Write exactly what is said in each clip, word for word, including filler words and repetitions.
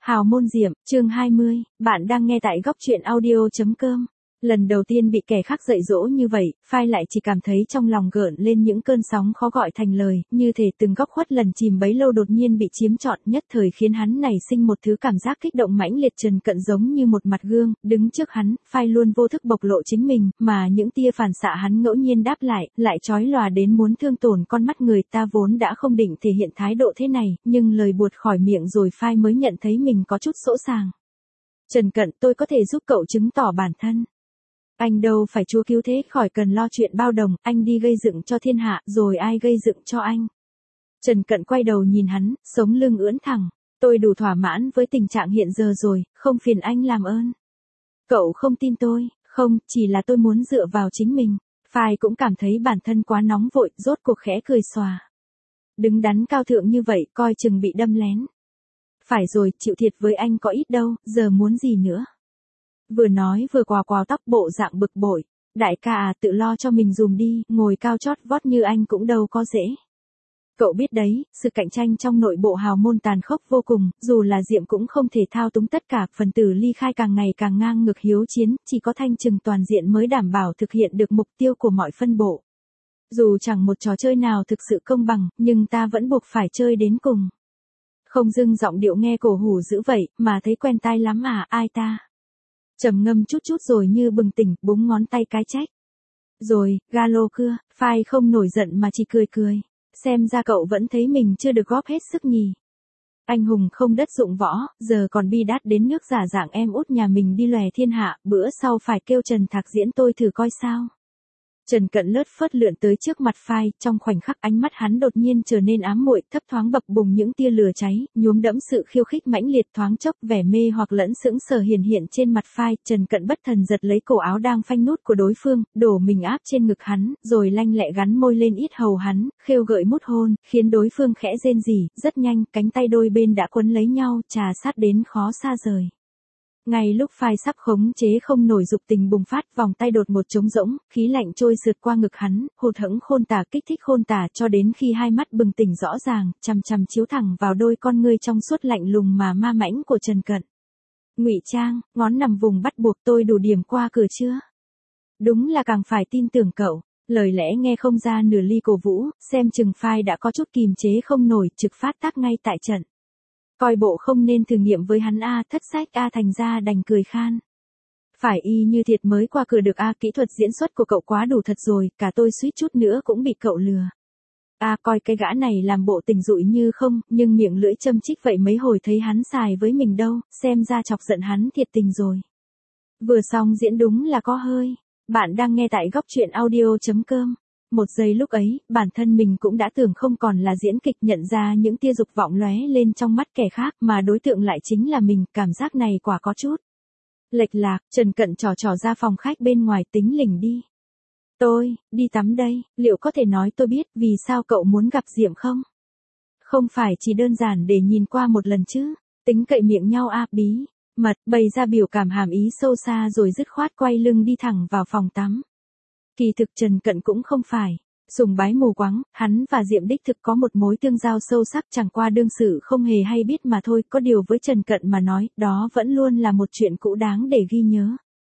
Hào môn Diệm, chương hai mươi, bạn đang nghe tại góc truyện audio chấm com. Lần đầu tiên bị kẻ khác dạy dỗ như vậy, Phai lại chỉ cảm thấy trong lòng gợn lên những cơn sóng khó gọi thành lời, như thể từng góc khuất lần chìm bấy lâu đột nhiên bị chiếm trọn, nhất thời khiến hắn nảy sinh một thứ cảm giác kích động mãnh liệt. Trần Cận giống như một mặt gương, đứng trước hắn, Phai luôn vô thức bộc lộ chính mình, mà những tia phản xạ hắn ngẫu nhiên đáp lại, lại chói lòa đến muốn thương tổn con mắt người ta. Vốn đã không định thể hiện thái độ thế này, nhưng lời buột khỏi miệng rồi Phai mới nhận thấy mình có chút sỗ sàng. Trần Cận, tôi có thể giúp cậu chứng tỏ bản thân. Anh đâu phải chúa cứu thế, khỏi cần lo chuyện bao đồng, anh đi gây dựng cho thiên hạ, rồi ai gây dựng cho anh. Trần Cận quay đầu nhìn hắn, sống lưng ưỡn thẳng. Tôi đủ thỏa mãn với tình trạng hiện giờ rồi, không phiền anh làm ơn. Cậu không tin tôi, không, chỉ là tôi muốn dựa vào chính mình. Phai cũng cảm thấy bản thân quá nóng vội, rốt cuộc khẽ cười xòa. Đứng đắn cao thượng như vậy, coi chừng bị đâm lén. Phải rồi, chịu thiệt với anh có ít đâu, giờ muốn gì nữa. Vừa nói vừa quào quào tóc, bộ dạng bực bội. Đại ca à, tự lo cho mình dùm đi, ngồi cao chót vót như anh cũng đâu có dễ. Cậu biết đấy, sự cạnh tranh trong nội bộ hào môn tàn khốc vô cùng, dù là Diệm cũng không thể thao túng tất cả, phần tử ly khai càng ngày càng ngang ngược hiếu chiến, chỉ có thanh trừng toàn diện mới đảm bảo thực hiện được mục tiêu của mọi phân bộ. Dù chẳng một trò chơi nào thực sự công bằng, nhưng ta vẫn buộc phải chơi đến cùng. Không dưng giọng điệu nghe cổ hủ dữ vậy, mà thấy quen tai lắm à, ai ta? Trầm ngâm chút chút rồi như bừng tỉnh, búng ngón tay cái trách. Rồi, Galo cưa, Phai không nổi giận mà chỉ cười cười. Xem ra cậu vẫn thấy mình chưa được góp hết sức nhỉ. Anh hùng không đất dụng võ, giờ còn bi đát đến nước giả dạng em út nhà mình đi lòe thiên hạ, bữa sau phải kêu Trần Thạc diễn tôi thử coi sao. Trần Cận lướt phớt lượn tới trước mặt Phai, trong khoảnh khắc ánh mắt hắn đột nhiên trở nên ám muội, thấp thoáng bập bùng những tia lửa cháy, nhuốm đẫm sự khiêu khích mãnh liệt. Thoáng chốc vẻ mê hoặc lẫn sững sờ hiển hiện trên mặt Phai. Trần Cận bất thần giật lấy cổ áo đang phanh nút của đối phương, đổ mình áp trên ngực hắn, rồi lanh lẹ gắn môi lên yết hầu hắn, khêu gợi mút hôn, khiến đối phương khẽ rên rỉ. Rất nhanh, cánh tay đôi bên đã quấn lấy nhau, trà sát đến khó xa rời. Ngay lúc Phai sắp khống chế không nổi dục tình bùng phát, vòng tay đột một trống rỗng, khí lạnh trôi sượt qua ngực hắn, hụt hẫng khôn tả, kích thích khôn tả, cho đến khi hai mắt bừng tỉnh rõ ràng, chằm chằm chiếu thẳng vào đôi con ngươi trong suốt lạnh lùng mà ma mãnh của Trần Cận. Ngụy trang, ngón nằm vùng bắt buộc, tôi đủ điểm qua cửa chưa? Đúng là càng phải tin tưởng cậu. Lời lẽ nghe không ra nửa ly cổ vũ, xem chừng Phai đã có chút kìm chế không nổi, trực phát tác ngay tại trận. Coi bộ không nên thử nghiệm với hắn a, thất sách a, thành ra đành cười khan. Phải y như thiệt mới qua cửa được a, kỹ thuật diễn xuất của cậu quá đủ thật rồi, cả tôi suýt chút nữa cũng bị cậu lừa. A, coi cái gã này làm bộ tình dụi như không, nhưng miệng lưỡi châm chích vậy mấy hồi thấy hắn xài với mình đâu, xem ra chọc giận hắn thiệt tình rồi. Vừa xong diễn đúng là có hơi. Bạn đang nghe tại góc truyện audio chấm com. Một giây lúc ấy, bản thân mình cũng đã tưởng không còn là diễn kịch, nhận ra những tia dục vọng lóe lên trong mắt kẻ khác, mà đối tượng lại chính là mình. Cảm giác này quả có chút lệch lạc. Trần Cận trò trò ra phòng khách bên ngoài, tính lỉnh đi. Tôi, đi tắm đây, liệu có thể nói tôi biết vì sao cậu muốn gặp Diệm không? Không phải chỉ đơn giản để nhìn qua một lần chứ, tính cậy miệng nhau a, bí mật, bày ra biểu cảm hàm ý sâu xa rồi dứt khoát quay lưng đi thẳng vào phòng tắm. Kỳ thực Trần Cận cũng không phải sùng bái mù quáng, hắn và Diệm đích thực có một mối tương giao sâu sắc, chẳng qua đương sự không hề hay biết mà thôi. Có điều với Trần Cận mà nói, đó vẫn luôn là một chuyện cũ đáng để ghi nhớ.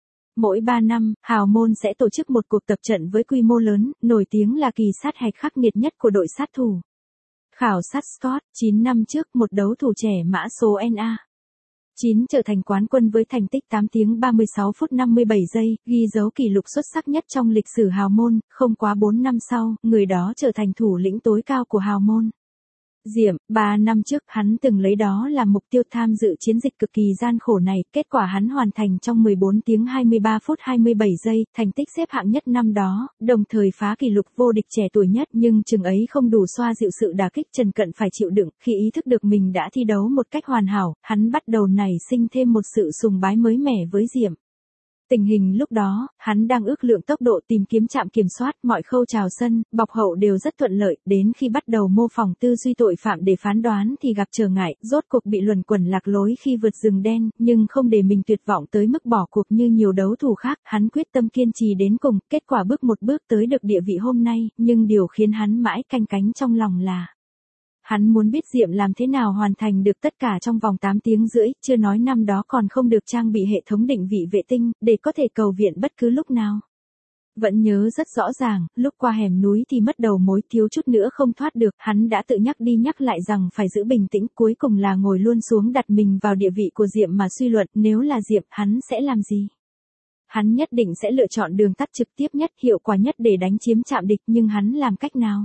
Mỗi ba năm, hào môn sẽ tổ chức một cuộc tập trận với quy mô lớn, nổi tiếng là kỳ sát hạch khắc nghiệt nhất của đội sát thủ. Khảo sát Scott, chín năm trước, một đấu thủ trẻ mã số en a chín trở thành quán quân với thành tích tám tiếng ba mươi sáu phút năm mươi bảy giây, ghi dấu kỷ lục xuất sắc nhất trong lịch sử hào môn. Không quá bốn năm sau, người đó trở thành thủ lĩnh tối cao của hào môn. Diệm, ba năm trước hắn từng lấy đó làm mục tiêu tham dự chiến dịch cực kỳ gian khổ này, kết quả hắn hoàn thành trong mười bốn tiếng hai mươi ba phút hai mươi bảy giây, thành tích xếp hạng nhất năm đó, đồng thời phá kỷ lục vô địch trẻ tuổi nhất, nhưng chừng ấy không đủ xoa dịu sự đả kích Trần Cận phải chịu đựng. Khi ý thức được mình đã thi đấu một cách hoàn hảo, hắn bắt đầu nảy sinh thêm một sự sùng bái mới mẻ với Diệm. Tình hình lúc đó, hắn đang ước lượng tốc độ tìm kiếm trạm kiểm soát, mọi khâu chào sân, bọc hậu đều rất thuận lợi, đến khi bắt đầu mô phỏng tư duy tội phạm để phán đoán thì gặp trở ngại, rốt cuộc bị luẩn quẩn lạc lối khi vượt rừng đen, nhưng không để mình tuyệt vọng tới mức bỏ cuộc như nhiều đấu thủ khác, hắn quyết tâm kiên trì đến cùng, kết quả bước một bước tới được địa vị hôm nay, nhưng điều khiến hắn mãi canh cánh trong lòng là Hắn muốn biết Diệm làm thế nào hoàn thành được tất cả trong vòng tám tiếng rưỡi, chưa nói năm đó còn không được trang bị hệ thống định vị vệ tinh, để có thể cầu viện bất cứ lúc nào. Vẫn nhớ rất rõ ràng, lúc qua hẻm núi thì mất đầu mối, thiếu chút nữa không thoát được, hắn đã tự nhắc đi nhắc lại rằng phải giữ bình tĩnh, cuối cùng là ngồi luôn xuống đặt mình vào địa vị của Diệm mà suy luận, nếu là Diệm, hắn sẽ làm gì? Hắn nhất định sẽ lựa chọn đường tắt trực tiếp nhất, hiệu quả nhất để đánh chiếm trạm địch, nhưng hắn làm cách nào?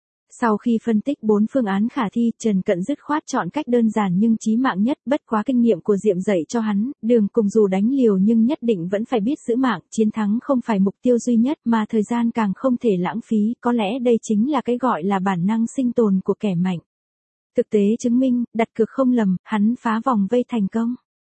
Sau khi phân tích bốn phương án khả thi, Trần Cận dứt khoát chọn cách đơn giản nhưng chí mạng nhất, bất quá kinh nghiệm của Diệm dạy cho hắn, đường cùng dù đánh liều nhưng nhất định vẫn phải biết giữ mạng, chiến thắng không phải mục tiêu duy nhất mà thời gian càng không thể lãng phí, có lẽ đây chính là cái gọi là bản năng sinh tồn của kẻ mạnh. Thực tế chứng minh, đặt cược không lầm, hắn phá vòng vây thành công.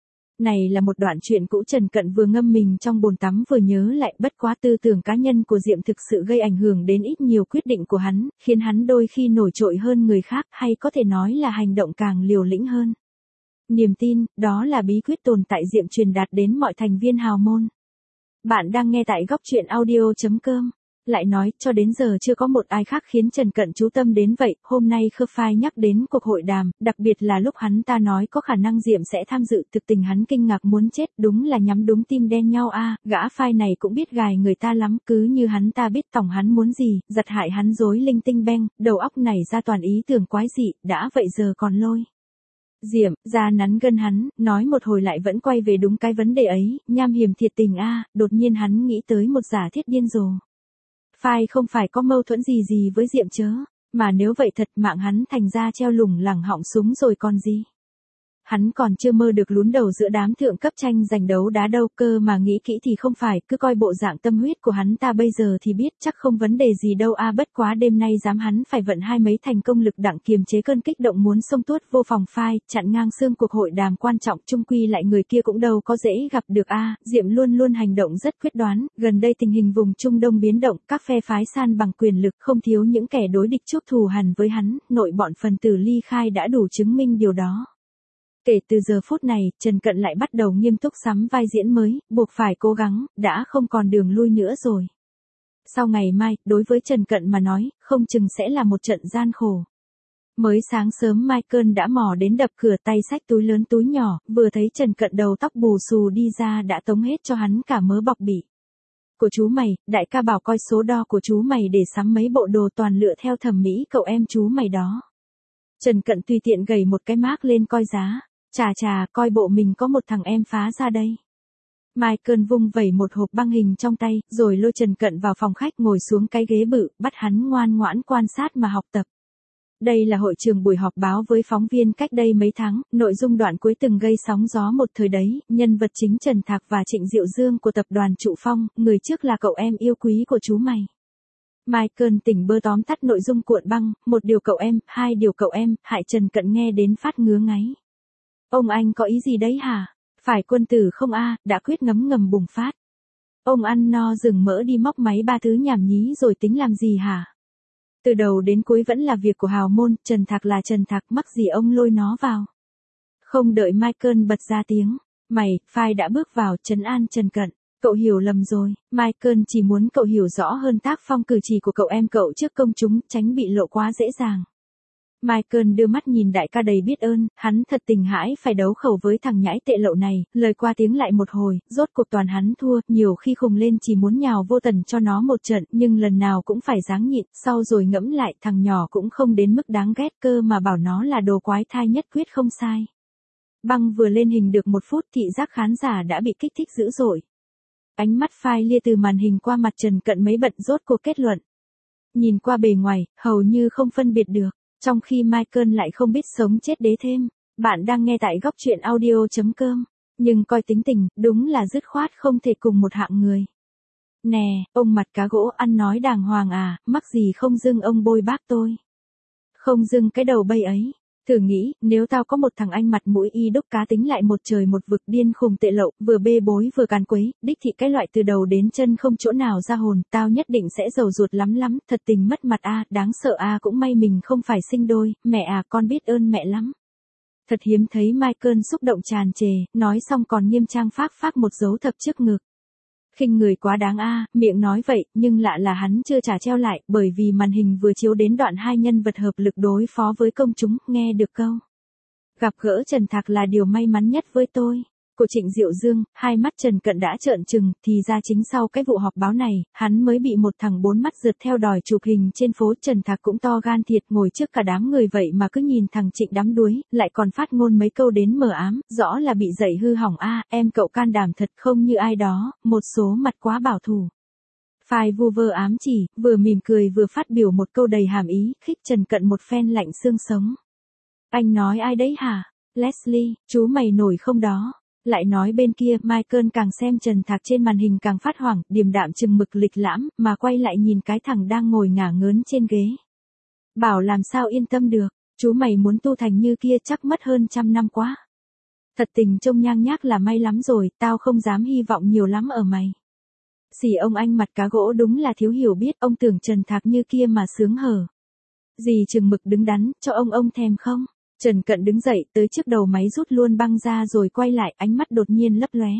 Này là một đoạn chuyện cũ Trần Cận vừa ngâm mình trong bồn tắm vừa nhớ lại, bất quá tư tưởng cá nhân của Diệm thực sự gây ảnh hưởng đến ít nhiều quyết định của hắn, khiến hắn đôi khi nổi trội hơn người khác, hay có thể nói là hành động càng liều lĩnh hơn. Niềm tin, đó là bí quyết tồn tại Diệm truyền đạt đến mọi thành viên hào môn. Bạn đang nghe tại góc truyện audio chấm com. Lại nói, cho đến giờ chưa có một ai khác khiến Trần Cận chú tâm đến vậy, hôm nay Khơ Phai nhắc đến cuộc hội đàm, đặc biệt là lúc hắn ta nói có khả năng Diệm sẽ tham dự, thực tình hắn kinh ngạc muốn chết, đúng là nhắm đúng tim đen nhau a, à, gã Phai này cũng biết gài người ta lắm, cứ như hắn ta biết tổng hắn muốn gì, giật hại hắn rối linh tinh beng, đầu óc này ra toàn ý tưởng quái dị, đã vậy giờ còn lôi Diệm ra nắn gân hắn, nói một hồi lại vẫn quay về đúng cái vấn đề ấy, nham hiểm thiệt tình a, à, đột nhiên hắn nghĩ tới một giả thiết điên rồ. Phai không phải có mâu thuẫn gì gì với Diệm chớ, mà nếu vậy thật mạng hắn thành ra treo lủng lẳng họng súng rồi còn gì. Hắn còn chưa mơ được lún đầu giữa đám thượng cấp tranh giành đấu đá đâu, cơ mà nghĩ kỹ thì không phải, cứ coi bộ dạng tâm huyết của hắn ta bây giờ thì biết chắc không vấn đề gì đâu a, à, bất quá đêm nay dám hắn phải vận hai mấy thành công lực đặng kiềm chế cơn kích động muốn xông tuốt vô phòng Phai, chặn ngang xương cuộc hội đàm quan trọng, chung quy lại người kia cũng đâu có dễ gặp được a, à, Diệm luôn luôn hành động rất quyết đoán, gần đây tình hình vùng Trung Đông biến động, các phe phái san bằng quyền lực, không thiếu những kẻ đối địch chuốc thù hằn với hắn, nội bọn phần tử ly khai đã đủ chứng minh điều đó. Kể từ giờ phút này, Trần Cận lại bắt đầu nghiêm túc sắm vai diễn mới, buộc phải cố gắng, đã không còn đường lui nữa rồi. Sau ngày mai, đối với Trần Cận mà nói, không chừng sẽ là một trận gian khổ. Mới sáng sớm Michael đã mò đến đập cửa, tay xách túi lớn túi nhỏ, vừa thấy Trần Cận đầu tóc bù xù đi ra đã tống hết cho hắn cả mớ bọc bỉ. Của chú mày, đại ca bảo coi số đo của chú mày để sắm mấy bộ đồ toàn lựa theo thẩm mỹ cậu em chú mày đó. Trần Cận tùy tiện gầy một cái mác lên coi giá. Chà chà, coi bộ mình có một thằng em phá ra đây. Michael vung vẩy một hộp băng hình trong tay, rồi lôi Trần Cận vào phòng khách ngồi xuống cái ghế bự, bắt hắn ngoan ngoãn quan sát mà học tập. Đây là hội trường buổi họp báo với phóng viên cách đây mấy tháng, nội dung đoạn cuối từng gây sóng gió một thời đấy, nhân vật chính Trần Thạc và Trịnh Diệu Dương của tập đoàn Trụ Phong, người trước là cậu em yêu quý của chú mày. Michael tỉnh bơ tóm tắt nội dung cuộn băng, một điều cậu em, hai điều cậu em, hại Trần Cận nghe đến phát ngứa ngáy. Ông anh có ý gì đấy hả? Phải quân tử không a, à, đã quyết ngấm ngầm bùng phát. Ông ăn no rừng mỡ đi móc máy ba thứ nhảm nhí rồi tính làm gì hả? Từ đầu đến cuối vẫn là việc của hào môn, Trần Thạc là Trần Thạc, mắc gì ông lôi nó vào. Không đợi Michael bật ra tiếng, mày, Phai đã bước vào trấn an Trần Cận. Cậu hiểu lầm rồi, Michael chỉ muốn cậu hiểu rõ hơn tác phong cử chỉ của cậu em cậu trước công chúng, tránh bị lộ quá dễ dàng. Michael đưa mắt nhìn đại ca đầy biết ơn, hắn thật tình hãi phải đấu khẩu với thằng nhãi tệ lậu này, lời qua tiếng lại một hồi, rốt cuộc toàn hắn thua, nhiều khi khùng lên chỉ muốn nhào vô tần cho nó một trận, nhưng lần nào cũng phải ráng nhịn, sau rồi ngẫm lại thằng nhỏ cũng không đến mức đáng ghét cơ mà bảo nó là đồ quái thai nhất quyết không sai. Băng vừa lên hình được một phút thị giác khán giả đã bị kích thích dữ dội. Ánh mắt Phai lia từ màn hình qua mặt Trần Cận mấy bận rốt cuộc kết luận. Nhìn qua bề ngoài, hầu như không phân biệt được. Trong khi Michael lại không biết sống chết đế thêm, bạn đang nghe tại góc truyện audio chấm com, nhưng coi tính tình, đúng là dứt khoát không thể cùng một hạng người. Nè, ông mặt cá gỗ ăn nói đàng hoàng à, mắc gì không dưng ông bôi bác tôi. Không dưng cái đầu bay ấy. Thử nghĩ, nếu tao có một thằng anh mặt mũi y đúc cá tính lại một trời một vực điên khùng tệ lậu, vừa bê bối vừa càn quấy, đích thị cái loại từ đầu đến chân không chỗ nào ra hồn, tao nhất định sẽ giàu ruột lắm lắm, thật tình mất mặt a, à, đáng sợ a, à, cũng may mình không phải sinh đôi, mẹ à, con biết ơn mẹ lắm. Thật hiếm thấy Michael xúc động tràn trề, nói xong còn nghiêm trang phác phác một dấu thập trước ngực. Khinh người quá đáng a, miệng nói vậy, nhưng lạ là hắn chưa trả treo lại, bởi vì màn hình vừa chiếu đến đoạn hai nhân vật hợp lực đối phó với công chúng, nghe được câu. Gặp gỡ Trần Thạc là điều may mắn nhất với tôi. Của Trịnh Diệu Dương, hai mắt Trần Cận đã trợn trừng, thì ra chính sau cái vụ họp báo này, hắn mới bị một thằng bốn mắt rượt theo đòi chụp hình trên phố. Trần Thạc cũng to gan thiệt, ngồi trước cả đám người vậy mà cứ nhìn thằng Trịnh đắm đuối, lại còn phát ngôn mấy câu đến mờ ám, rõ là bị dạy hư hỏng a, em cậu can đảm thật không như ai đó, một số mặt quá bảo thủ. Phai vu vơ ám chỉ, vừa mỉm cười vừa phát biểu một câu đầy hàm ý, khích Trần Cận một phen lạnh xương sống. Anh nói ai đấy hả? Leslie, chú mày nổi không đó? Lại nói bên kia, Michael càng xem Trần Thạc trên màn hình càng phát hoảng, điềm đạm chừng mực lịch lãm, mà quay lại nhìn cái thằng đang ngồi ngả ngớn trên ghế. Bảo làm sao yên tâm được, chú mày muốn tu thành như kia chắc mất hơn trăm năm quá. Thật tình trông nhang nhác là may lắm rồi, tao không dám hy vọng nhiều lắm ở mày. Xì ông anh mặt cá gỗ đúng là thiếu hiểu biết, ông tưởng Trần Thạc như kia mà sướng hở. Gì chừng mực đứng đắn, cho ông ông thèm không? Trần Cận đứng dậy, tới trước đầu máy rút luôn băng ra rồi quay lại, ánh mắt đột nhiên lấp lóe.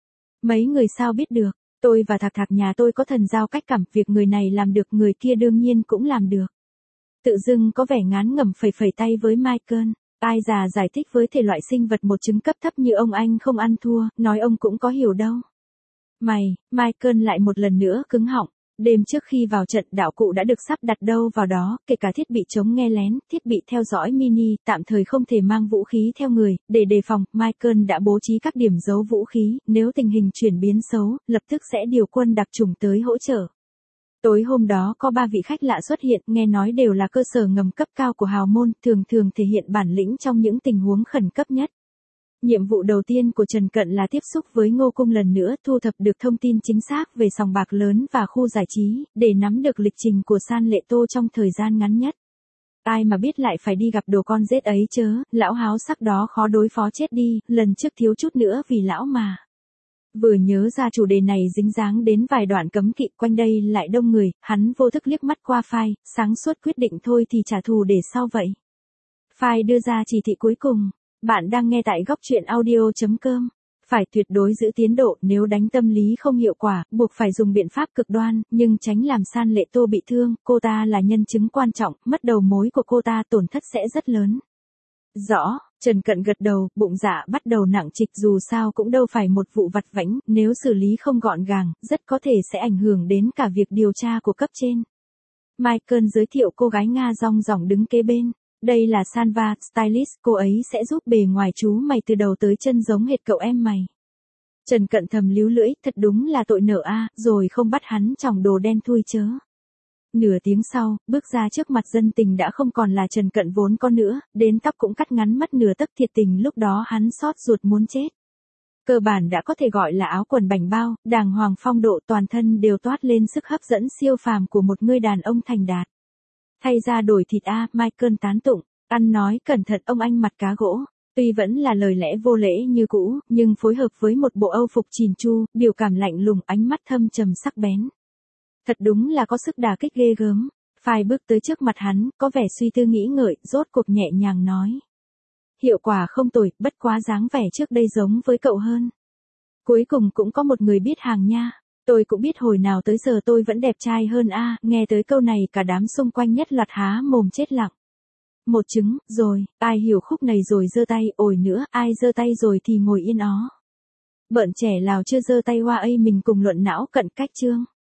Mấy người sao biết được, tôi và Thạc Thạc nhà tôi có thần giao cách cảm, việc người này làm được người kia đương nhiên cũng làm được. Tự dưng có vẻ ngán ngẩm phẩy phẩy tay với Michael. Ai già giải thích với thể loại sinh vật một chứng cấp thấp như ông anh không ăn thua, nói ông cũng có hiểu đâu. Mày, Michael lại một lần nữa cứng họng. Đêm trước khi vào trận, đạo cụ đã được sắp đặt đâu vào đó, kể cả thiết bị chống nghe lén, thiết bị theo dõi mini, tạm thời không thể mang vũ khí theo người, để đề phòng, Michael đã bố trí các điểm giấu vũ khí, nếu tình hình chuyển biến xấu, lập tức sẽ điều quân đặc chủng tới hỗ trợ. Tối hôm đó có ba vị khách lạ xuất hiện, nghe nói đều là cơ sở ngầm cấp cao của hào môn, thường thường thể hiện bản lĩnh trong những tình huống khẩn cấp nhất. Nhiệm vụ đầu tiên của Trần Cận là tiếp xúc với Ngô Cung lần nữa, thu thập được thông tin chính xác về sòng bạc lớn và khu giải trí, để nắm được lịch trình của San Lệ Tô trong thời gian ngắn nhất. Ai mà biết lại phải đi gặp đồ con rết ấy chớ, lão háo sắc đó khó đối phó chết đi, lần trước thiếu chút nữa vì lão mà. Vừa nhớ ra chủ đề này dính dáng đến vài đoạn cấm kỵ, quanh đây lại đông người, hắn vô thức liếc mắt qua Phai, sáng suốt quyết định thôi thì trả thù để sau vậy. Phai đưa ra chỉ thị cuối cùng. Bạn đang nghe tại góc truyện audio chấm com. Phải tuyệt đối giữ tiến độ, nếu đánh tâm lý không hiệu quả, buộc phải dùng biện pháp cực đoan, nhưng tránh làm San Lệ Tô bị thương, cô ta là nhân chứng quan trọng, mất đầu mối của cô ta tổn thất sẽ rất lớn. Rõ, Trần Cận gật đầu, bụng dạ bắt đầu nặng trịch, dù sao cũng đâu phải một vụ vặt vãnh, nếu xử lý không gọn gàng, rất có thể sẽ ảnh hưởng đến cả việc điều tra của cấp trên. Michael giới thiệu cô gái Nga rong ròng đứng kế bên. Đây là Sanva, stylist, cô ấy sẽ giúp bề ngoài chú mày từ đầu tới chân giống hệt cậu em mày. Trần Cận thầm líu lưỡi, thật đúng là tội nợ a, rồi không bắt hắn tròng đồ đen thui chớ. Nửa tiếng sau, bước ra trước mặt dân tình đã không còn là Trần Cận vốn có nữa, đến tóc cũng cắt ngắn mất nửa tấc, thiệt tình lúc đó hắn xót ruột muốn chết. Cơ bản đã có thể gọi là áo quần bảnh bao, đàng hoàng phong độ, toàn thân đều toát lên sức hấp dẫn siêu phàm của một người đàn ông thành đạt. Thay ra đổi thịt a, Michael tán tụng, ăn nói cẩn thận ông anh mặt cá gỗ. Tuy vẫn là lời lẽ vô lễ như cũ, nhưng phối hợp với một bộ âu phục chỉn chu, biểu cảm lạnh lùng, ánh mắt thâm trầm sắc bén. Thật đúng là có sức đả kích ghê gớm. Phai bước tới trước mặt hắn, có vẻ suy tư nghĩ ngợi, rốt cuộc nhẹ nhàng nói. Hiệu quả không tồi, bất quá dáng vẻ trước đây giống với cậu hơn. Cuối cùng cũng có một người biết hàng nha. Tôi cũng biết hồi nào tới giờ tôi vẫn đẹp trai hơn a, nghe tới câu này cả đám xung quanh nhất loạt há mồm chết lặng. Một chứng, rồi, ai hiểu khúc này rồi giơ tay, ổi nữa, ai giơ tay rồi thì ngồi yên ó. Bợn trẻ Lào chưa giơ tay hoa ấy mình cùng luận não cận cách chương.